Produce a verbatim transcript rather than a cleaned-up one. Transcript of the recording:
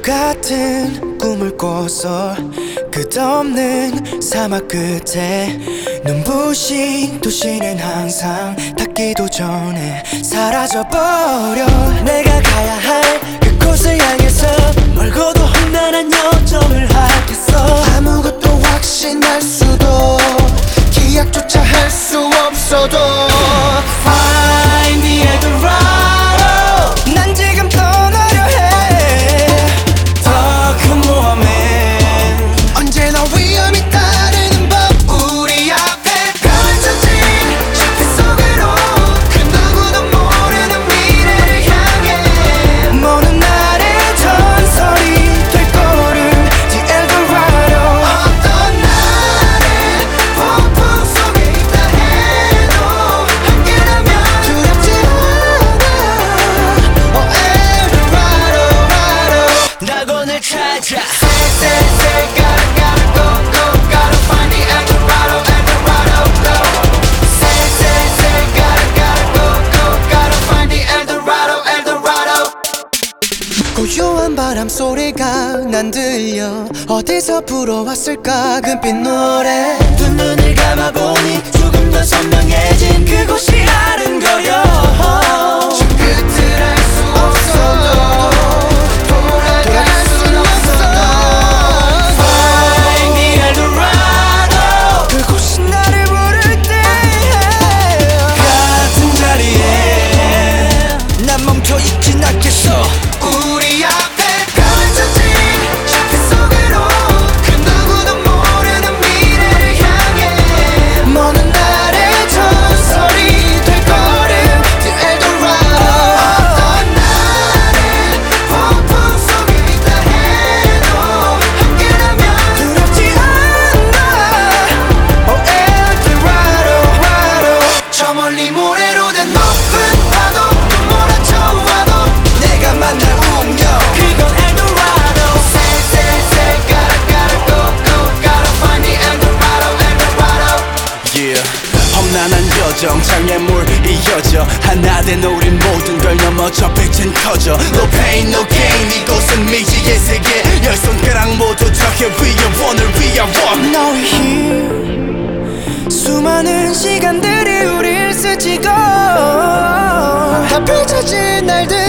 같은 꿈을 꿔서 끝없는 사막 끝에 눈부신 도시는 항상 닿기도 전에 사라져버려. 내가 가야 할 그곳을 향해서 멀고도 험난한 여정을 하겠어. 아무것도 확신할 수도 기약조차 할 수 없어도 Find the Eldorado. 난 지금 떠나려 해. 더 큰 모험에 언제나 위험이 따르는 법. 우리 앞에 펼쳐진 숲 속으로 그 누구도 모르는 미래를 향해 먼 날의 전설이 될 거를 The Eldorado. 어떤 날에 폭풍 속에 있다 해도 함께라면 두렵지 않아. Oh Eldorado. 낙원을 찾아. Say say say gotta gotta go go gotta find the Eldorado Eldorado go. Say say say gotta gotta go go gotta find the Eldorado Eldorado. 고요한 바람 소리가 난 들려. 어디서 불어왔을까 금빛 노래. 두 눈을 감아보니 조금 더 선명해진 그곳이 아른거려. 저 끝을 알 수 없어도 돌아갈 순 없어도 Find the Eldorado. 그곳이 나를 부를 때 같은 자리에 난 멈춰있진 않겠어. 우리 앞에 펼쳐진 숲 속으로 그 누구도 모르는 미래를 향해 먼 날의 전설이 될 거를 The Eldorado. 어떤 날에 폭풍 속에 있다 해도 함께라면 두렵지 않아. Oh Eldorado. 저 멀리 모래로 된 높은 파도도 몰아쳐와도 내가 만날 운명 그건 Eldorado. Say say say gotta gotta go go gotta find the Eldorado Eldorado. Yeah. 험난한 여정 장애물 이어져 하나 된 우린 모든 걸 넘어 저 빛은 커져. No pain no gain 이곳은 미지의 세계. 열 손가락 모두 닿게 위해 원을 위한 원. 너의 힘 수많은 시간들이 우릴 스치고 다 펼쳐진 날들